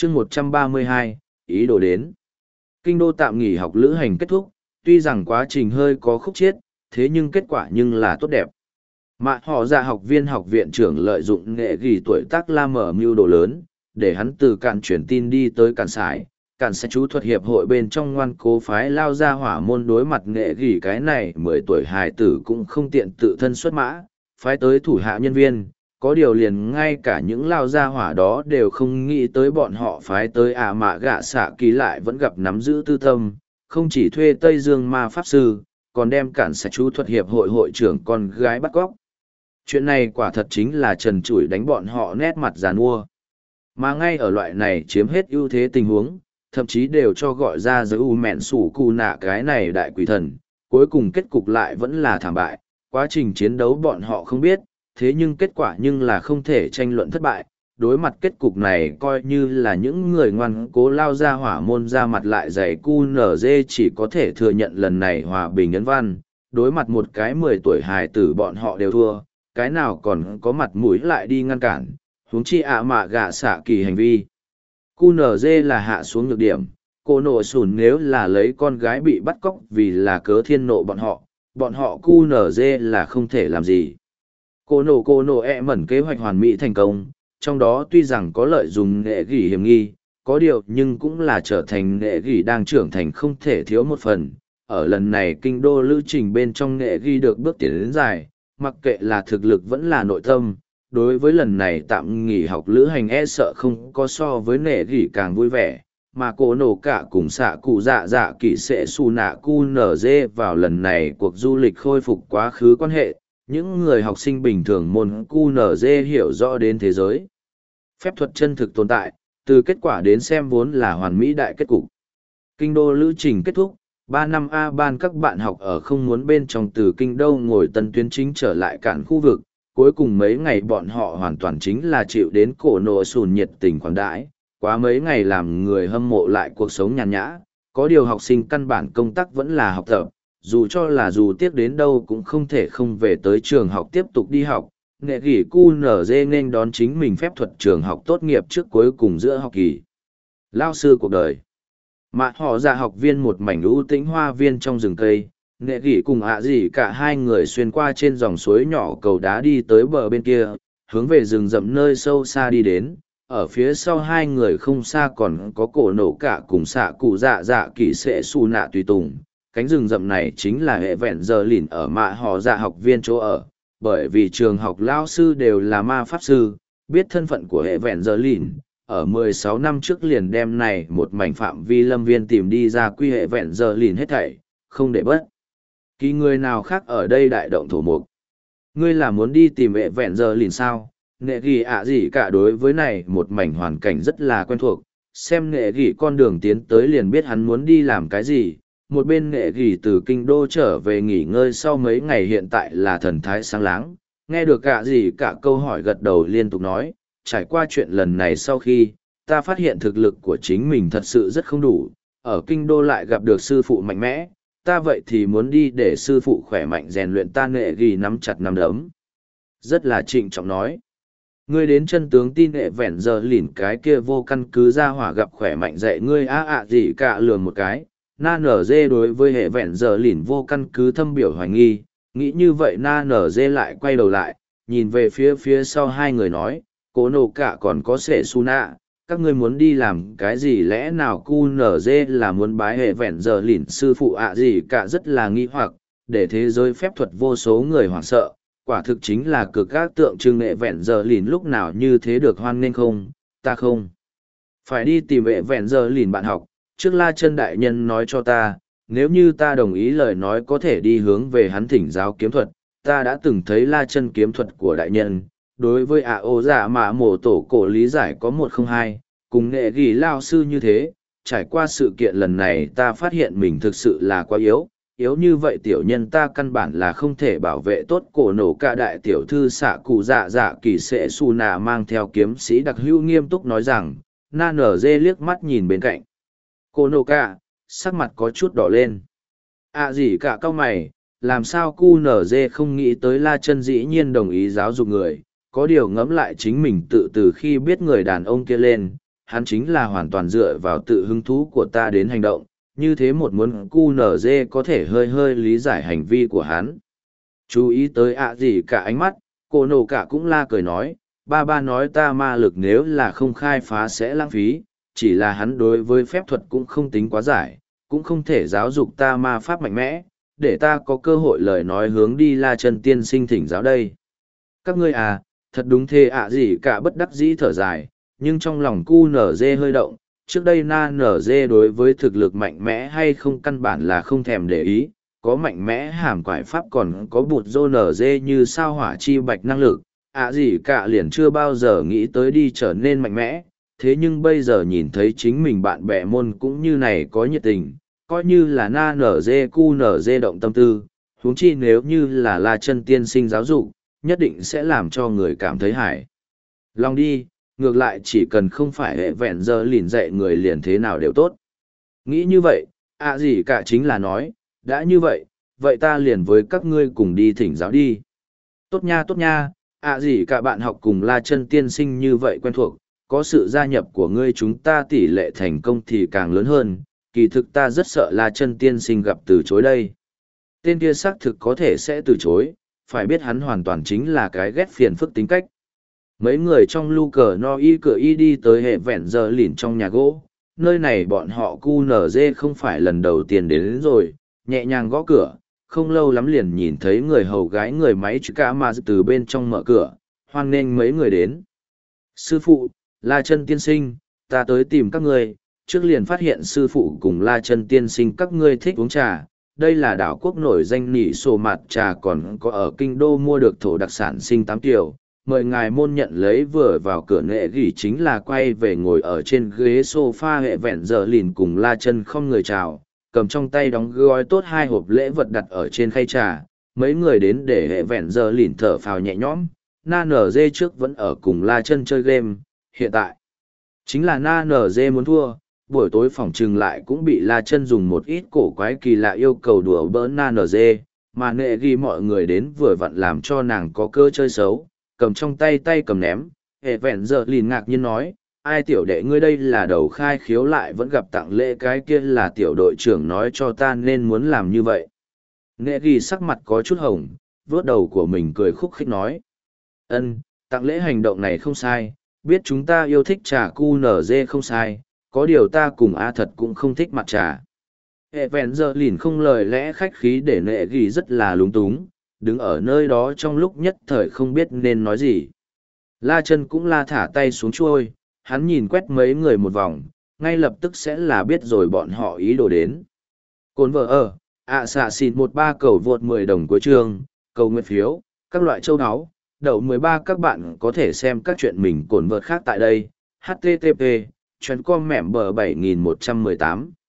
chương 132, ý đồ đến. Kinh đô tạm nghỉ học lữ hành kết thúc, tuy rằng quá trình hơi có khúc chiết, thế nhưng kết quả nhưng là tốt đẹp. Mà họ ra học viên học viện trưởng lợi dụng nghệ ghi tuổi tác la mở mưu đồ lớn, để hắn từ cạn truyền tin đi tới cạn sải. Cạn sẽ chú thuật hiệp hội bên trong ngoan cố phái lao ra hỏa môn đối mặt nghệ ghi cái này 10 tuổi hài tử cũng không tiện tự thân xuất mã, phái tới thủ hạ nhân viên, có điều liền ngay cả những lao gia hỏa đó đều không nghĩ tới bọn họ phái tới mạ gạ xạ kỳ lại vẫn gặp nắm giữ tư tâm, không chỉ thuê Tây Dương ma pháp sư, còn đem cản sẽ chú thuật hiệp hội hội trưởng con gái bắt cóc. Chuyện này quả thật chính là trần trụi đánh bọn họ nét mặt giàn mua. Mà ngay ở loại này chiếm hết ưu thế tình huống, thậm chí đều cho gọi ra giới u mẹn sủ cù nạ cái này đại quỷ thần, cuối cùng kết cục lại vẫn là thảm bại, quá trình chiến đấu bọn họ không biết, thế nhưng kết quả nhưng là không thể tranh luận thất bại. Đối mặt kết cục này coi như là những người ngoan cố lao ra hỏa môn ra mặt lại dày QNZ chỉ có thể thừa nhận lần này hòa bình ấn văn, đối mặt một cái 10 tuổi hài tử bọn họ đều thua, cái nào còn có mặt mũi lại đi ngăn cản, huống chi mạ gạ xạ kỳ hành vi. QNZ là hạ xuống nhược điểm, cô nộ sùn nếu là lấy con gái bị bắt cóc vì là cớ thiên nộ bọn họ QNZ là không thể làm gì. Cô nộ mẩn kế hoạch hoàn mỹ thành công, trong đó tuy rằng có lợi dùng nghệ gỉ hiểm nghi, có điều nhưng cũng là trở thành nghệ gỉ đang trưởng thành không thể thiếu một phần. Ở lần này kinh đô lữ trình bên trong nghệ gỉ được bước tiến đến dài, mặc kệ là thực lực vẫn là nội tâm, đối với lần này tạm nghỉ học lữ hành sợ không có so với nghệ gỉ càng vui vẻ, mà cô nổ cả cùng xạ cụ dạ kỵ sẽ xù nạ cu nở dê vào lần này cuộc du lịch khôi phục quá khứ quan hệ. Những người học sinh bình thường môn QNZ hiểu rõ đến thế giới. Phép thuật chân thực tồn tại, từ kết quả đến xem vốn là hoàn mỹ đại kết cục. Kinh đô lữ trình kết thúc, 3 năm A ban các bạn học ở không muốn bên trong từ kinh đô ngồi tân tuyến chính trở lại cản khu vực. Cuối cùng mấy ngày bọn họ hoàn toàn chính là chịu đến cổ nộ sùn nhiệt tình khoản đãi. Quá mấy ngày làm người hâm mộ lại cuộc sống nhàn nhã, có điều học sinh căn bản công tác vẫn là học tập. Dù tiếc đến đâu cũng không thể không về tới trường học tiếp tục đi học, nghệ gỉ QNZ nên đón chính mình phép thuật trường học tốt nghiệp trước cuối cùng giữa học kỳ. Lao sư cuộc đời. Mà họ ra học viên một mảnh ưu tĩnh hoa viên trong rừng cây, nghệ gỉ cùng gì cả hai người xuyên qua trên dòng suối nhỏ cầu đá đi tới bờ bên kia, hướng về rừng rậm nơi sâu xa đi đến. Ở phía sau hai người không xa còn có cổ nổ cả cùng xạ cụ dạ kỵ sẽ xù nạ tùy tùng. Cánh rừng rậm này chính là hệ vẹn giờ lìn ở mạ họ dạ học viên chỗ ở, bởi vì trường học lao sư đều là ma pháp sư, biết thân phận của hệ vẹn giờ lìn, ở 16 năm trước liền đem này một mảnh phạm vi lâm viên tìm đi ra quy hệ vẹn giờ lìn hết thảy, không để bất kỳ người nào khác ở đây đại động thổ mục. Ngươi là muốn đi tìm hệ vẹn giờ lìn sao? Nghệ ghi gì cả đối với này một mảnh hoàn cảnh rất là quen thuộc, xem nghệ ghi con đường tiến tới liền biết hắn muốn đi làm cái gì. Một bên nghệ gỉ từ kinh đô trở về nghỉ ngơi sau mấy ngày hiện tại là thần thái sáng láng, nghe được cả câu hỏi gật đầu liên tục nói, trải qua chuyện lần này sau khi, ta phát hiện thực lực của chính mình thật sự rất không đủ, ở kinh đô lại gặp được sư phụ mạnh mẽ, ta vậy thì muốn đi để sư phụ khỏe mạnh rèn luyện ta. Nghệ gỉ nắm chặt nắm đấm. Rất là trịnh trọng nói. Ngươi đến chân tướng tin hệ vẹn giờ lỉn cái kia vô căn cứ ra hỏa gặp khỏe mạnh dạy ngươi gì cả lường một cái. Na nở dê đối với hệ vẹn giờ lỉn vô căn cứ thâm biểu hoài nghi, nghĩ như vậy na nở dê lại quay đầu lại, nhìn về phía sau hai người nói, cố nổ cả còn có sệ su nạ, các ngươi muốn đi làm cái gì lẽ nào cu nở dê là muốn bái hệ vẹn giờ lỉn sư phụ gì cả rất là nghi hoặc, để thế giới phép thuật vô số người hoảng sợ, quả thực chính là cực các tượng trưng hệ vẹn giờ lỉn lúc nào như thế được hoan nghênh không, ta không phải đi tìm hệ vẹn giờ lỉn bạn học. Trước La Chân đại nhân nói cho ta, nếu như ta đồng ý lời nói có thể đi hướng về hắn thỉnh giáo kiếm thuật, ta đã từng thấy La Chân kiếm thuật của đại nhân, đối với ô dạ mạ mổ tổ cổ lý giải có 102, cùng nghệ ghi lao sư như thế, trải qua sự kiện lần này ta phát hiện mình thực sự là quá yếu như vậy tiểu nhân ta căn bản là không thể bảo vệ tốt cổ nổ cả. Đại tiểu thư xạ cụ dạ kỳ sẽ xù nạ mang theo kiếm sĩ đặc hữu nghiêm túc nói rằng, na nở dê liếc mắt nhìn bên cạnh. Cô nô cả, sắc mặt có chút đỏ lên. Gì cả cao mày, làm sao QNZ không nghĩ tới La Chân dĩ nhiên đồng ý giáo dục người, có điều ngẫm lại chính mình tự từ khi biết người đàn ông kia lên, hắn chính là hoàn toàn dựa vào tự hứng thú của ta đến hành động, như thế một muốn QNZ có thể hơi hơi lý giải hành vi của hắn. Chú ý tới ạ gì cả ánh mắt, cô nổ cả cũng la cười nói, ba nói ta ma lực nếu là không khai phá sẽ lãng phí, chỉ là hắn đối với phép thuật cũng không tính quá giải, cũng không thể giáo dục ta ma pháp mạnh mẽ, để ta có cơ hội lời nói hướng đi La Chân tiên sinh thỉnh giáo đây. Các ngươi à, thật đúng thế ạ gì cả bất đắc dĩ thở dài, nhưng trong lòng QNZ hơi động, trước đây NZ đối với thực lực mạnh mẽ hay không căn bản là không thèm để ý, có mạnh mẽ hàm quải pháp còn có bụt rô NZ như sao hỏa chi bạch năng lực, gì cả liền chưa bao giờ nghĩ tới đi trở nên mạnh mẽ, thế nhưng bây giờ nhìn thấy chính mình bạn bè môn cũng như này có nhiệt tình, coi như là NZ QNZ động tâm tư, huống chi nếu như là La Chân tiên sinh giáo dục, nhất định sẽ làm cho người cảm thấy hài lòng đi, ngược lại chỉ cần không phải hệ vẹn giờ lìn dạy người liền thế nào đều tốt. Nghĩ như vậy, gì cả chính là nói, đã như vậy, vậy ta liền với các ngươi cùng đi thỉnh giáo đi. Tốt nha, gì cả bạn học cùng La Chân tiên sinh như vậy quen thuộc, có sự gia nhập của ngươi chúng ta tỷ lệ thành công thì càng lớn hơn, kỳ thực ta rất sợ La Chân tiên sinh gặp từ chối đây. Tên kia xác thực có thể sẽ từ chối, phải biết hắn hoàn toàn chính là cái ghét phiền phức tính cách. Mấy người trong lu cờ no y cửa y đi tới hệ vẹn giờ lìn trong nhà gỗ, nơi này bọn họ QNZ không phải lần đầu tiên đến rồi, nhẹ nhàng gõ cửa, không lâu lắm liền nhìn thấy người hầu gái người máy chữ cả mà từ bên trong mở cửa, hoan nghênh mấy người đến. Sư phụ, La Chân tiên sinh, ta tới tìm các ngươi, trước liền phát hiện sư phụ cùng La Chân tiên sinh các ngươi thích uống trà. Đây là đảo quốc nổi danh nỉ sổ mặt trà còn có ở kinh đô mua được thổ đặc sản sinh 8 kiểu. Mời ngài môn nhận lấy vừa vào cửa nệ gỉ chính là quay về ngồi ở trên ghế sofa hệ vẹn giờ lìn cùng La Chân không người chào, cầm trong tay đóng gói tốt 2 hộp lễ vật đặt ở trên khay trà. Mấy người đến để hệ vẹn giờ lìn thở phào nhẹ nhõm, Na Nở Dê trước vẫn ở cùng La Chân chơi game, hiện tại chính là Na Nở Dê muốn thua. Buổi tối phỏng trừng lại cũng bị La Chân dùng một ít cổ quái kỳ lạ yêu cầu đùa bỡn NG, mà nệ ghi mọi người đến vừa vặn làm cho nàng có cơ chơi xấu, cầm trong tay cầm ném, hệ vẹn giờ lìn ngạc nhiên nói, ai tiểu đệ ngươi đây là đầu khai khiếu lại vẫn gặp tặng lễ cái kia là tiểu đội trưởng nói cho ta nên muốn làm như vậy. Nệ ghi sắc mặt có chút hồng, vớt đầu của mình cười khúc khích nói, tặng lễ hành động này không sai, biết chúng ta yêu thích trà QNZ không sai. Có điều ta cùng A thật cũng không thích mặt trà. Hệ vẹn giờ lìn không lời lẽ khách khí để nệ ghi rất là lúng túng, đứng ở nơi đó trong lúc nhất thời không biết nên nói gì. La Chân cũng la thả tay xuống chuôi, hắn nhìn quét mấy người một vòng, ngay lập tức sẽ là biết rồi bọn họ ý đồ đến. Cồn vợ xạ xịn 13 cầu vượt 10 đồng cuối chương, cầu nguyện phiếu, các loại châu áo, đậu 13 các bạn có thể xem các chuyện mình cồn vợt khác tại đây. HTTP chuyện com mẻm bờ 7118